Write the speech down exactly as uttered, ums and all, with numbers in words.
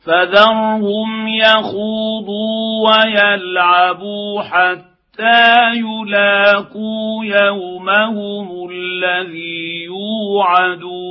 فذرهم يخوضوا ويلعبوا حتى يلاقوا يومهم الذي يوعدون